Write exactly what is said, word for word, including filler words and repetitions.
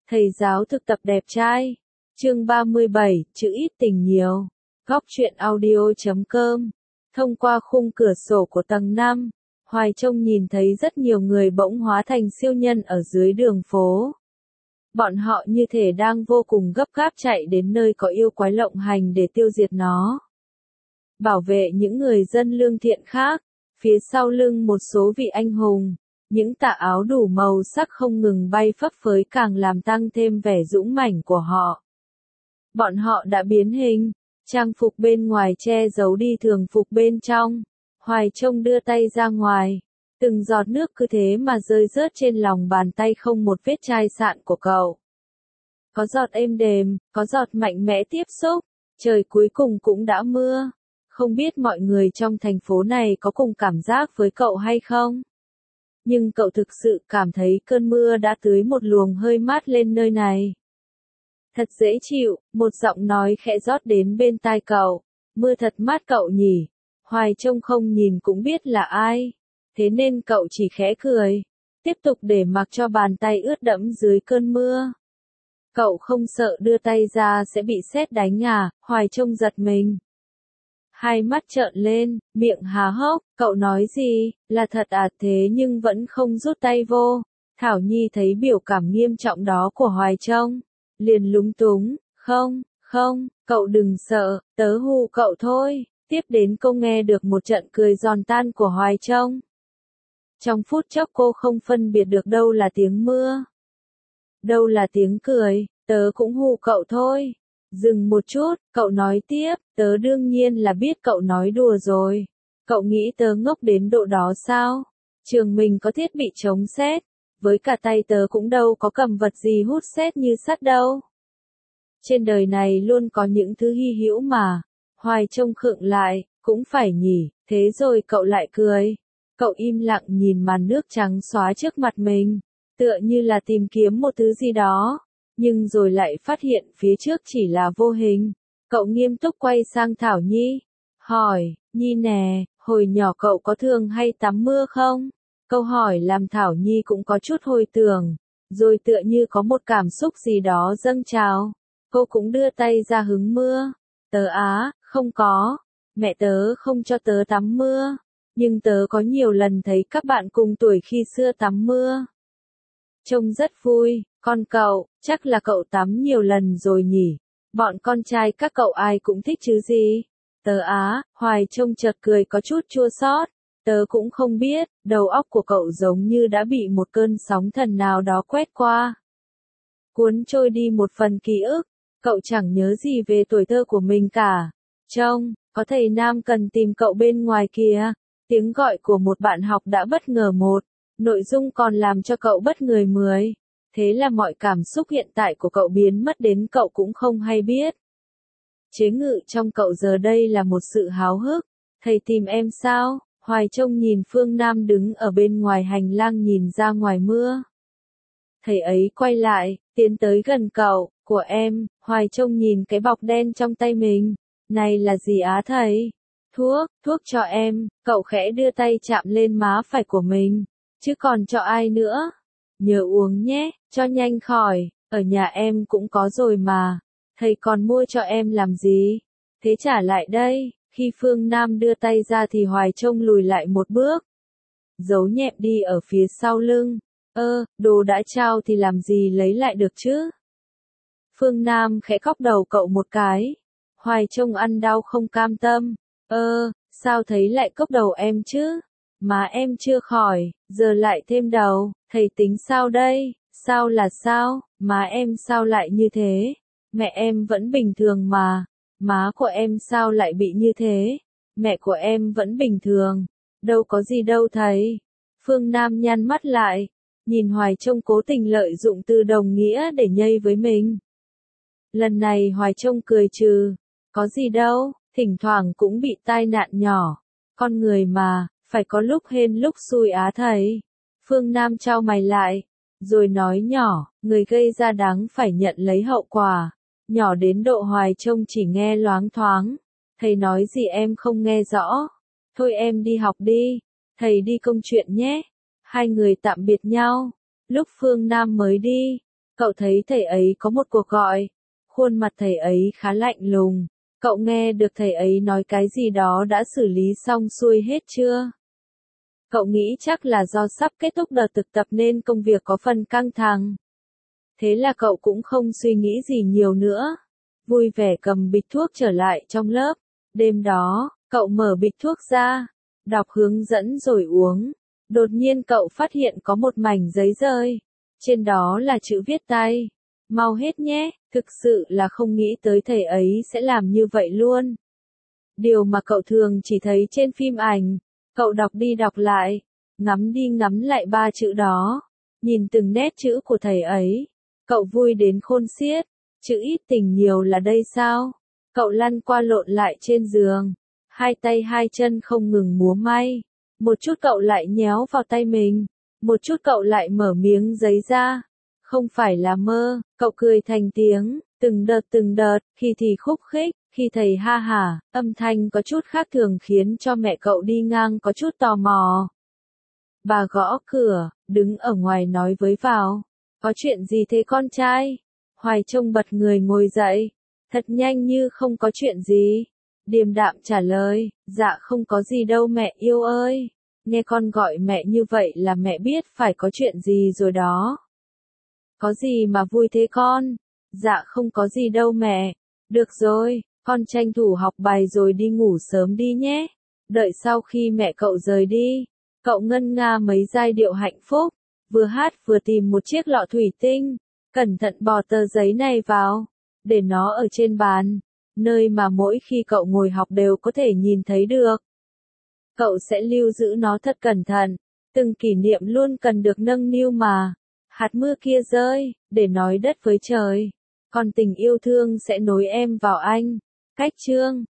Thầy giáo thực tập đẹp trai. Chương ba mươi bảy, chữ ít tình nhiều. Góc truyện audio chấm com. Thông qua khung cửa sổ của tầng năm, Hoài Trông nhìn thấy rất nhiều người bỗng hóa thành siêu nhân ở dưới đường phố. Bọn họ như thể đang vô cùng gấp gáp chạy đến nơi có yêu quái lộng hành để tiêu diệt nó. Bảo vệ những người dân lương thiện khác, phía sau lưng một số vị anh hùng. Những tà áo đủ màu sắc không ngừng bay phấp phới càng làm tăng thêm vẻ dũng mãnh của họ. Bọn họ đã biến hình, trang phục bên ngoài che giấu đi thường phục bên trong. Hoài Trông đưa tay ra ngoài, từng giọt nước cứ thế mà rơi rớt trên lòng bàn tay không một vết chai sạn của cậu. Có giọt êm đềm, có giọt mạnh mẽ tiếp xúc, trời cuối cùng cũng đã mưa. Không biết mọi người trong thành phố này có cùng cảm giác với cậu hay không? Nhưng cậu thực sự cảm thấy cơn mưa đã tưới một luồng hơi mát lên nơi này. Thật dễ chịu, một giọng nói khẽ rót đến bên tai cậu. Mưa thật mát cậu nhỉ. Hoài Trông không nhìn cũng biết là ai. Thế nên cậu chỉ khẽ cười. Tiếp tục để mặc cho bàn tay ướt đẫm dưới cơn mưa. Cậu không sợ đưa tay ra sẽ bị sét đánh à? Hoài Trông giật mình. Hai mắt trợn lên, miệng há hốc, cậu nói gì, là thật à? Thế nhưng vẫn không rút tay vô. Thảo Nhi thấy biểu cảm nghiêm trọng đó của Hoài Trông, liền lúng túng, không, không, cậu đừng sợ, tớ hù cậu thôi. Tiếp đến cô nghe được một trận cười giòn tan của Hoài Trông. Trong phút chốc cô không phân biệt được đâu là tiếng mưa, đâu là tiếng cười, tớ cũng hù cậu thôi. Dừng một chút, cậu nói tiếp, tớ đương nhiên là biết cậu nói đùa rồi. Cậu nghĩ tớ ngốc đến độ đó sao? Trường mình có thiết bị chống sét, với cả tay tớ cũng đâu có cầm vật gì hút sét như sắt đâu. Trên đời này luôn có những thứ hy hữu mà. Hoài Trông khựng lại, cũng phải nhỉ, thế rồi cậu lại cười. Cậu im lặng nhìn màn nước trắng xóa trước mặt mình, tựa như là tìm kiếm một thứ gì đó. Nhưng rồi lại phát hiện phía trước chỉ là vô hình. Cậu nghiêm túc quay sang Thảo Nhi, hỏi, Nhi nè, hồi nhỏ cậu có thường hay tắm mưa không? Câu hỏi làm Thảo Nhi cũng có chút hồi tưởng, rồi tựa như có một cảm xúc gì đó dâng trào. Cô cũng đưa tay ra hứng mưa. Tớ á, không có, mẹ tớ không cho tớ tắm mưa, nhưng tớ có nhiều lần thấy các bạn cùng tuổi khi xưa tắm mưa. Trông rất vui. Con cậu, chắc là cậu tắm nhiều lần rồi nhỉ? Bọn con trai các cậu ai cũng thích chứ gì? Tớ á, Hoài Trông chợt cười có chút chua xót. Tớ cũng không biết, đầu óc của cậu giống như đã bị một cơn sóng thần nào đó quét qua. Cuốn trôi đi một phần ký ức, cậu chẳng nhớ gì về tuổi thơ của mình cả. Trông, có thầy Nam cần tìm cậu bên ngoài kìa. Tiếng gọi của một bạn học đã bất ngờ một, nội dung còn làm cho cậu bất ngờ mười. Thế là mọi cảm xúc hiện tại của cậu biến mất đến cậu cũng không hay biết. Chế ngự trong cậu giờ đây là một sự háo hức. Thầy tìm em sao? Hoài Trông nhìn Phương Nam đứng ở bên ngoài hành lang nhìn ra ngoài mưa. Thầy ấy quay lại, tiến tới gần cậu, của em. Hoài Trông nhìn cái bọc đen trong tay mình. Này là gì á thầy? Thuốc, thuốc cho em. Cậu khẽ đưa tay chạm lên má phải của mình. Chứ còn cho ai nữa? Nhớ uống nhé, cho nhanh khỏi, ở nhà em cũng có rồi mà. Thầy còn mua cho em làm gì? Thế trả lại đây. Khi Phương Nam đưa tay ra thì Hoài Trông lùi lại một bước, giấu nhẹm đi ở phía sau lưng. Ơ, đồ đã trao thì làm gì lấy lại được chứ? Phương Nam khẽ cóc đầu cậu một cái. Hoài Trông ăn đau không cam tâm. Ơ, sao thấy lại cốc đầu em chứ? Mà em chưa khỏi, giờ lại thêm đầu, thầy tính sao đây? Sao là sao? Má em sao lại như thế? Mẹ em vẫn bình thường mà. Má của em sao lại bị như thế? Mẹ của em vẫn bình thường. Đâu có gì đâu thầy. Phương Nam nhăn mắt lại, nhìn Hoài Trông cố tình lợi dụng từ đồng nghĩa để nhây với mình. Lần này Hoài Trông cười trừ. Có gì đâu, thỉnh thoảng cũng bị tai nạn nhỏ. Con người mà, phải có lúc hên lúc xui á thầy. Phương Nam chau mày lại, rồi nói nhỏ, người gây ra đáng phải nhận lấy hậu quả. Nhỏ đến độ Hoài Trông chỉ nghe loáng thoáng. Thầy nói gì em không nghe rõ. Thôi em đi học đi. Thầy đi công chuyện nhé. Hai người tạm biệt nhau. Lúc Phương Nam mới đi, Cậu thấy thầy ấy có một cuộc gọi. Khuôn mặt thầy ấy khá lạnh lùng. Cậu nghe được thầy ấy nói cái gì đó đã xử lý xong xuôi hết chưa? Cậu nghĩ chắc là do sắp kết thúc đợt thực tập nên công việc có phần căng thẳng. Thế là cậu cũng không suy nghĩ gì nhiều nữa. Vui vẻ cầm bịch thuốc trở lại trong lớp. Đêm đó, cậu mở bịch thuốc ra, đọc hướng dẫn rồi uống. Đột nhiên cậu phát hiện có một mảnh giấy rơi. Trên đó là chữ viết tay. Mau hết nhé, thực sự là không nghĩ tới thầy ấy sẽ làm như vậy luôn. Điều mà cậu thường chỉ thấy trên phim ảnh. Cậu đọc đi đọc lại, ngắm đi ngắm lại ba chữ đó, nhìn từng nét chữ của thầy ấy. Cậu vui đến khôn xiết, chữ ít tình nhiều là đây sao? Cậu lăn qua lộn lại trên giường, hai tay hai chân không ngừng múa may. Một chút cậu lại nhéo vào tay mình, một chút cậu lại mở miếng giấy ra. Không phải là mơ, cậu cười thành tiếng, từng đợt từng đợt, khi thì khúc khích, khi thầy ha hả, âm thanh có chút khác thường khiến cho mẹ cậu đi ngang có chút tò mò. Bà gõ cửa, đứng ở ngoài nói với vào. Có chuyện gì thế con trai? Hoài trông bật người ngồi dậy, thật nhanh như không có chuyện gì. Điềm đạm trả lời, dạ không có gì đâu mẹ yêu ơi. Nghe con gọi mẹ như vậy là mẹ biết phải có chuyện gì rồi đó. Có gì mà vui thế con? Dạ không có gì đâu mẹ. Được rồi, con tranh thủ học bài rồi đi ngủ sớm đi nhé. Đợi sau khi mẹ cậu rời đi, cậu ngân nga mấy giai điệu hạnh phúc, vừa hát vừa tìm một chiếc lọ thủy tinh, cẩn thận bò tờ giấy này vào, để nó ở trên bàn, nơi mà mỗi khi cậu ngồi học đều có thể nhìn thấy được. Cậu sẽ lưu giữ nó thật cẩn thận, từng kỷ niệm luôn cần được nâng niu mà. Hạt mưa kia rơi, để nói đất với trời. Còn tình yêu thương sẽ nối em vào anh. Cách chương